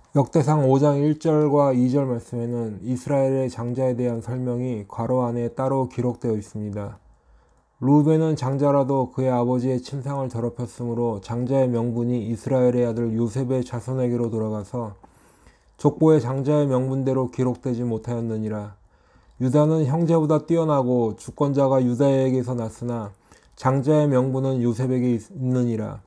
역대상 5장 1절과 2절 말씀에는 이스라엘의 장자에 대한 설명이 괄호 안에 따로 기록되어 있습니다. 르우벤은 장자라도 그의 아버지의 침상을 더럽혔으므로 장자의 명분이 이스라엘의 아들 요셉의 자손에게로 돌아가서 족보의 장자의 명분대로 기록되지 못하였느니라. 유다는 형제보다 뛰어나고 주권자가 유다에게서 났으나 장자의 명분은 요셉에게 있느니라.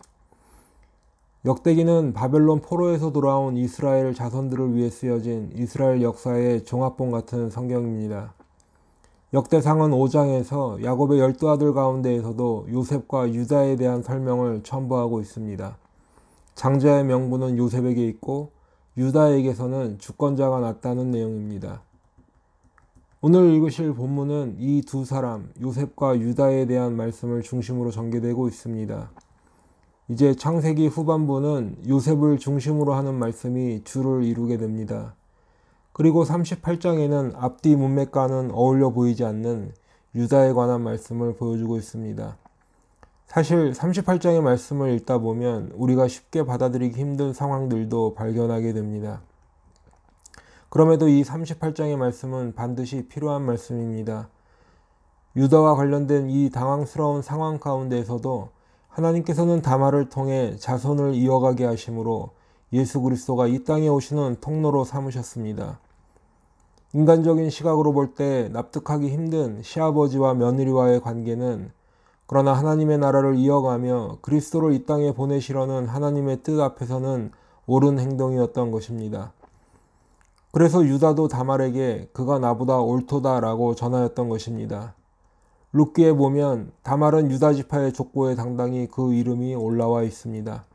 역대기는 바벨론 포로에서 돌아온 이스라엘 자손들을 위해 쓰여진 이스라엘 역사의 종합본 같은 성경입니다. 역대상은 5장에서 야곱의 12아들 가운데에서도 요셉과 유다에 대한 설명을 첨부하고 있습니다. 장자의 명분은 요셉에게 있고 유다에게서는 주권자가 났다는 내용입니다. 오늘 읽으실 본문은 이 두 사람, 요셉과 유다에 대한 말씀을 중심으로 전개되고 있습니다. 이제 창세기 후반부는 요셉을 중심으로 하는 말씀이 주를 이루게 됩니다. 그리고 38장에는 앞뒤 문맥과는 어울려 보이지 않는 유다에 관한 말씀을 보여주고 있습니다. 사실 38장의 말씀을 읽다 보면 우리가 쉽게 받아들이기 힘든 상황들도 발견하게 됩니다. 그럼에도 이 38장의 말씀은 반드시 필요한 말씀입니다. 유다와 관련된 이 당황스러운 상황 가운데에서도 하나님께서는 다말을 통해 자손을 이어가게 하심으로 예수 그리스도가 이 땅에 오시는 통로로 삼으셨습니다. 인간적인 시각으로 볼 때 납득하기 힘든 시아버지와 며느리와의 관계는 그러나 하나님의 나라를 이어가며 그리스도를 이 땅에 보내시려는 하나님의 뜻 앞에서는 옳은 행동이었던 것입니다. 그래서 유다도 다말에게 그가 나보다 옳도다라고 전하였던 것입니다. 룻기에 보면 다말은 유다 지파의 족보에 당당히 그 이름이 올라와 있습니다.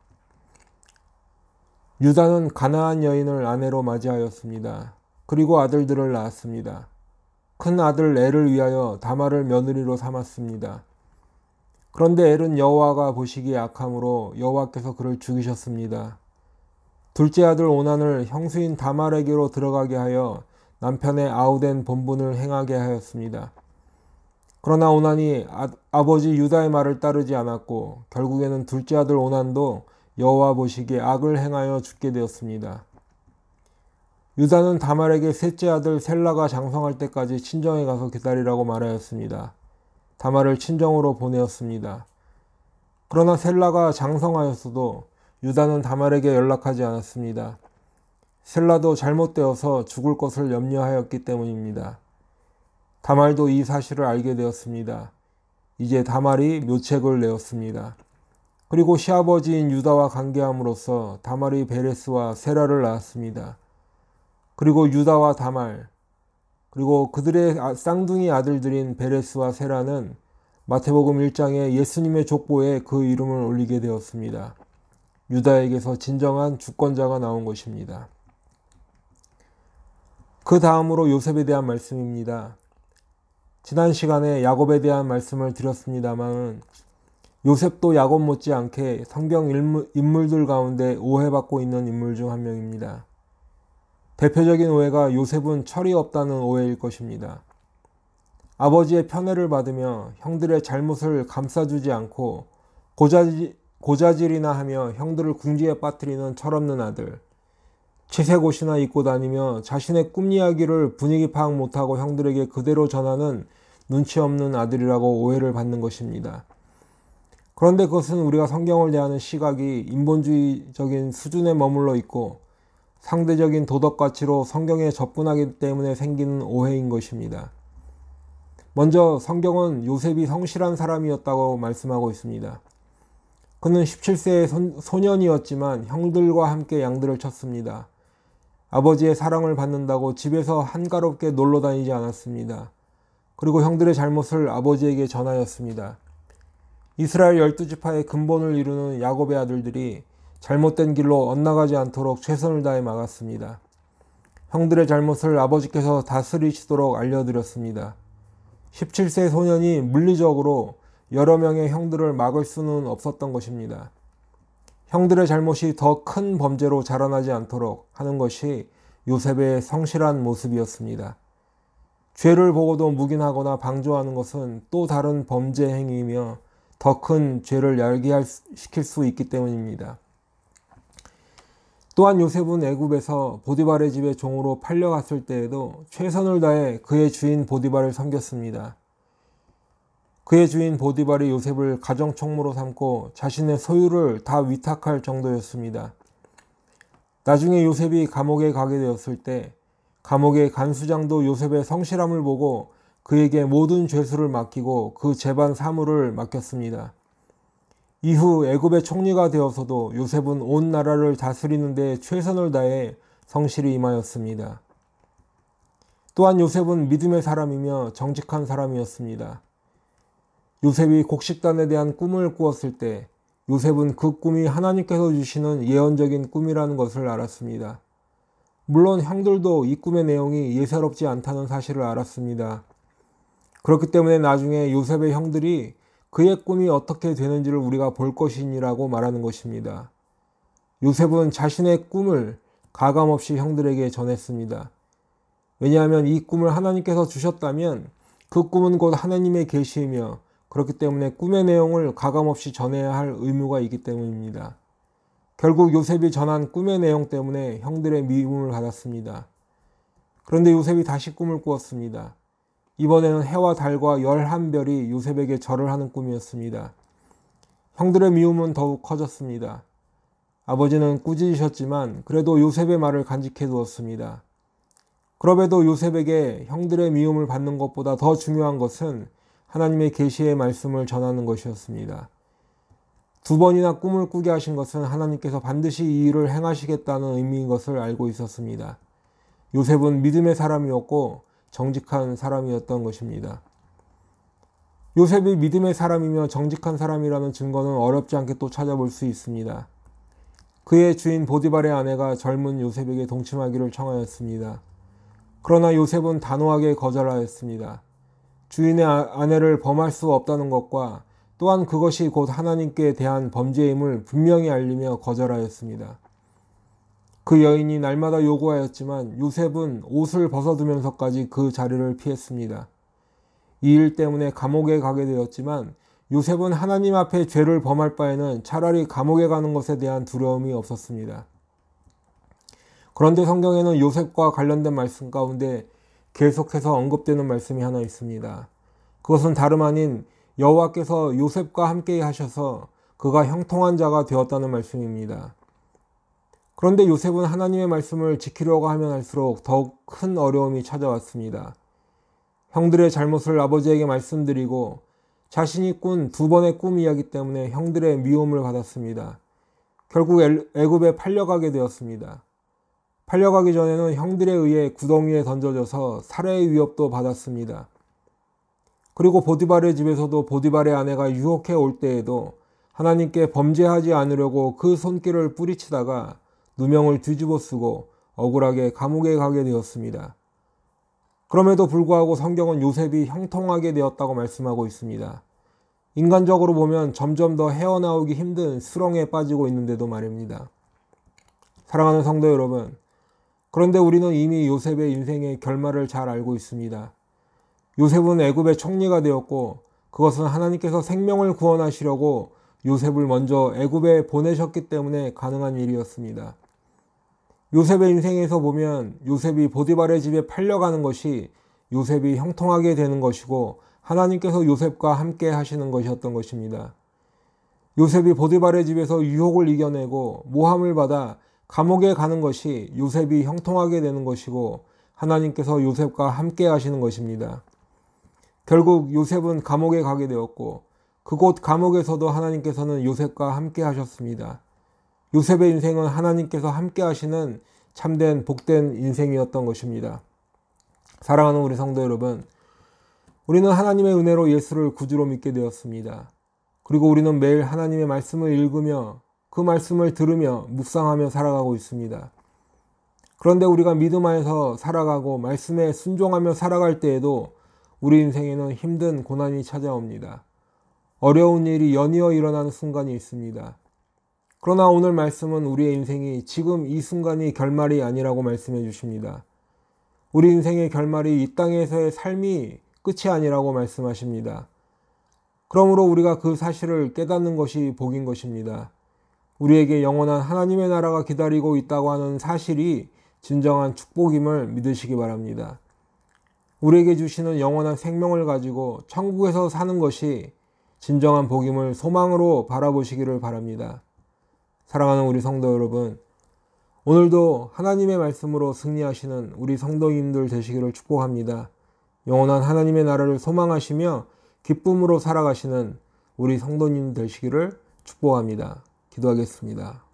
유다는 가나안 여인을 아내로 맞이하였습니다. 그리고 아들들을 낳았습니다. 큰 아들 엘을 위하여 다말을 며느리로 삼았습니다. 그런데 엘은 여호와가 보시기에 악함으로 여호와께서 그를 죽이셨습니다. 둘째 아들 오난을 형수인 다말에게로 들어가게 하여 남편의 아우된 본분을 행하게 하였습니다. 그러나 오난이 아버지 유다의 말을 따르지 않았고 결국에는 둘째 아들 오난도 여호와 보시기에 악을 행하여 죽게 되었습니다. 유다는 다말에게 셋째 아들 셀라가 장성할 때까지 친정에 가서 기다리라고 말하였습니다. 다말을 친정으로 보내었습니다. 그러나 셀라가 장성하였어도 유다는 다말에게 연락하지 않았습니다. 셀라도 잘못되어서 죽을 것을 염려하였기 때문입니다. 다말도 이 사실을 알게 되었습니다. 이제 다말이 묘책을 내었습니다. 그리고 시아버지인 유다와 관계함으로써 다말이 베레스와 세라를 낳았습니다. 그리고 유다와 다말, 그리고 그들의 쌍둥이 아들들인 베레스와 세라는 마태복음 1장에 예수님의 족보에 그 이름을 올리게 되었습니다. 유다에게서 진정한 주권자가 나온 것입니다. 그 다음으로 요셉에 대한 말씀입니다. 지난 시간에 야곱에 대한 말씀을 드렸습니다만 요셉도 야곱 못지않게 성경 인물들 가운데 오해받고 있는 인물 중 한 명입니다. 대표적인 오해가 요셉은 철이 없다는 오해일 것입니다. 아버지의 편애를 받으며 형들의 잘못을 감싸주지 않고 고자질이나 하며 형들을 궁지에 빠뜨리는 철없는 아들, 채색 옷이나 입고 다니며 자신의 꿈 이야기를 분위기 파악 못하고 형들에게 그대로 전하는 눈치 없는 아들이라고 오해를 받는 것입니다. 그런데 그것은 우리가 성경을 대하는 시각이 인본주의적인 수준에 머물러 있고 상대적인 도덕 가치로 성경에 접근하기 때문에 생기는 오해인 것입니다. 먼저 성경은 요셉이 성실한 사람이었다고 말씀하고 있습니다. 그는 17세의 소년이었지만 형들과 함께 양들을 쳤습니다. 아버지의 사랑을 받는다고 집에서 한가롭게 놀러 다니지 않았습니다. 그리고 형들의 잘못을 아버지에게 전하였습니다. 이스라엘 12지파의 근본을 이루는 야곱의 아들들이 잘못된 길로 엇나가지 않도록 최선을 다해 막았습니다. 형들의 잘못을 아버지께서 다스리시도록 알려드렸습니다. 17세 소년이 물리적으로 여러 명의 형들을 막을 수는 없었던 것입니다. 형들의 잘못이 더 큰 범죄로 자라나지 않도록 하는 것이 요셉의 성실한 모습이었습니다. 죄를 보고도 묵인하거나 방조하는 것은 또 다른 범죄 행위이며 더 큰 죄를 야기시킬 수 있기 때문입니다. 또한 요셉은 애굽에서 보디발의 집에 종으로 팔려갔을 때에도 최선을 다해 그의 주인 보디발을 섬겼습니다. 그의 주인 보디발이 요셉을 가정총무로 삼고 자신의 소유를 다 위탁할 정도였습니다. 나중에 요셉이 감옥에 가게 되었을 때 감옥의 간수장도 요셉의 성실함을 보고 그에게 모든 죄수를 맡기고 그 재반 사무를 맡겼습니다. 이후 애굽의 총리가 되어서도 요셉은 온 나라를 다스리는 데 최선을 다해 성실히 임하였습니다. 또한 요셉은 믿음의 사람이며 정직한 사람이었습니다. 요셉이 곡식단에 대한 꿈을 꾸었을 때 요셉은 그 꿈이 하나님께서 주시는 예언적인 꿈이라는 것을 알았습니다. 물론 형들도 이 꿈의 내용이 예사롭지 않다는 사실을 알았습니다. 그렇기 때문에 나중에 요셉의 형들이 그의 꿈이 어떻게 되는지를 우리가 볼 것이니라고 말하는 것입니다. 요셉은 자신의 꿈을 가감없이 형들에게 전했습니다. 왜냐하면 이 꿈을 하나님께서 주셨다면 그 꿈은 곧 하나님의 계시이며 그렇기 때문에 꿈의 내용을 가감없이 전해야 할 의무가 있기 때문입니다. 결국 요셉이 전한 꿈의 내용 때문에 형들의 미움을 받았습니다. 그런데 요셉이 다시 꿈을 꾸었습니다. 이번에는 해와 달과 11별이 요셉에게 절을 하는 꿈이었습니다. 형들의 미움은 더욱 커졌습니다. 아버지는 꾸짖으셨지만 그래도 요셉의 말을 간직해 두었습니다. 그럼에도 요셉에게 형들의 미움을 받는 것보다 더 중요한 것은 하나님의 계시의 말씀을 전하는 것이었습니다. 2번이나 꿈을 꾸게 하신 것은 하나님께서 반드시 이 일을 행하시겠다는 의미인 것을 알고 있었습니다. 요셉은 믿음의 사람이었고 정직한 사람이었던 것입니다. 요셉이 믿음의 사람이며 정직한 사람이라는 증거는 어렵지 않게 또 찾아볼 수 있습니다. 그의 주인 보디발의 아내가 젊은 요셉에게 동침하기를 청하였습니다. 그러나 요셉은 단호하게 거절하였습니다. 주인의 아내를 범할 수 없다는 것과 또한 그것이 곧 하나님께 대한 범죄임을 분명히 알리며 거절하였습니다. 그 여인이 날마다 요구하였지만 요셉은 옷을 벗어두면서까지 그 자리를 피했습니다. 이 일 때문에 감옥에 가게 되었지만 요셉은 하나님 앞에 죄를 범할 바에는 차라리 감옥에 가는 것에 대한 두려움이 없었습니다. 그런데 성경에는 요셉과 관련된 말씀 가운데 계속해서 언급되는 말씀이 하나 있습니다. 그것은 다름 아닌 여호와께서 요셉과 함께 하셔서 그가 형통한 자가 되었다는 말씀입니다. 그런데 요셉은 하나님의 말씀을 지키려고 하면 할수록 더욱 큰 어려움이 찾아왔습니다. 형들의 잘못을 아버지에게 말씀드리고 자신이 꾼 2번의 꿈 이야기 때문에 형들의 미움을 받았습니다. 결국 애굽에 팔려가게 되었습니다. 팔려가기 전에는 형들에 의해 구덩이에 던져져서 살해의 위협도 받았습니다. 그리고 보디발의 집에서도 보디발의 아내가 유혹해 올 때에도 하나님께 범죄하지 않으려고 그 손길을 뿌리치다가 누명을 뒤집어 쓰고 억울하게 감옥에 가게 되었습니다. 그럼에도 불구하고 성경은 요셉이 형통하게 되었다고 말씀하고 있습니다. 인간적으로 보면 점점 더 헤어나오기 힘든 수렁에 빠지고 있는데도 말입니다. 사랑하는 성도 여러분, 그런데 우리는 이미 요셉의 인생의 결말을 잘 알고 있습니다. 요셉은 애굽의 총리가 되었고 그것은 하나님께서 생명을 구원하시려고 요셉을 먼저 애굽에 보내셨기 때문에 가능한 일이었습니다. 요셉의 인생에서 보면 요셉이 보디발의 집에 팔려가는 것이 요셉이 형통하게 되는 것이고 하나님께서 요셉과 함께 하시는 것이었던 것입니다. 요셉이 보디발의 집에서 유혹을 이겨내고 모함을 받아 감옥에 가는 것이 요셉이 형통하게 되는 것이고 하나님께서 요셉과 함께 하시는 것입니다. 결국 요셉은 감옥에 가게 되었고 그곳 감옥에서도 하나님께서는 요셉과 함께 하셨습니다. 요셉의 인생은 하나님께서 함께 하시는 참된 복된 인생이었던 것입니다. 사랑하는 우리 성도 여러분, 우리는 하나님의 은혜로 예수를 구주로 믿게 되었습니다. 그리고 우리는 매일 하나님의 말씀을 읽으며 그 말씀을 들으며 묵상하며 살아가고 있습니다. 그런데 우리가 믿음 안에서 살아가고 말씀에 순종하며 살아갈 때에도 우리 인생에는 힘든 고난이 찾아옵니다. 어려운 일이 연이어 일어나는 순간이 있습니다. 그러나 오늘 말씀은 우리의 인생이 지금 이 순간이 결말이 아니라고 말씀해 주십니다. 우리 인생의 결말이 이 땅에서의 삶이 끝이 아니라고 말씀하십니다. 그러므로 우리가 그 사실을 깨닫는 것이 복인 것입니다. 우리에게 영원한 하나님의 나라가 기다리고 있다고 하는 사실이 진정한 축복임을 믿으시기 바랍니다. 우리에게 주시는 영원한 생명을 가지고 천국에서 사는 것이 진정한 복임을 소망으로 바라보시기를 바랍니다. 사랑하는 우리 성도 여러분, 오늘도 하나님의 말씀으로 승리하시는 우리 성도님들 되시기를 축복합니다. 영원한 하나님의 나라를 소망하시며 기쁨으로 살아가시는 우리 성도님 되시기를 축복합니다. 기도하겠습니다.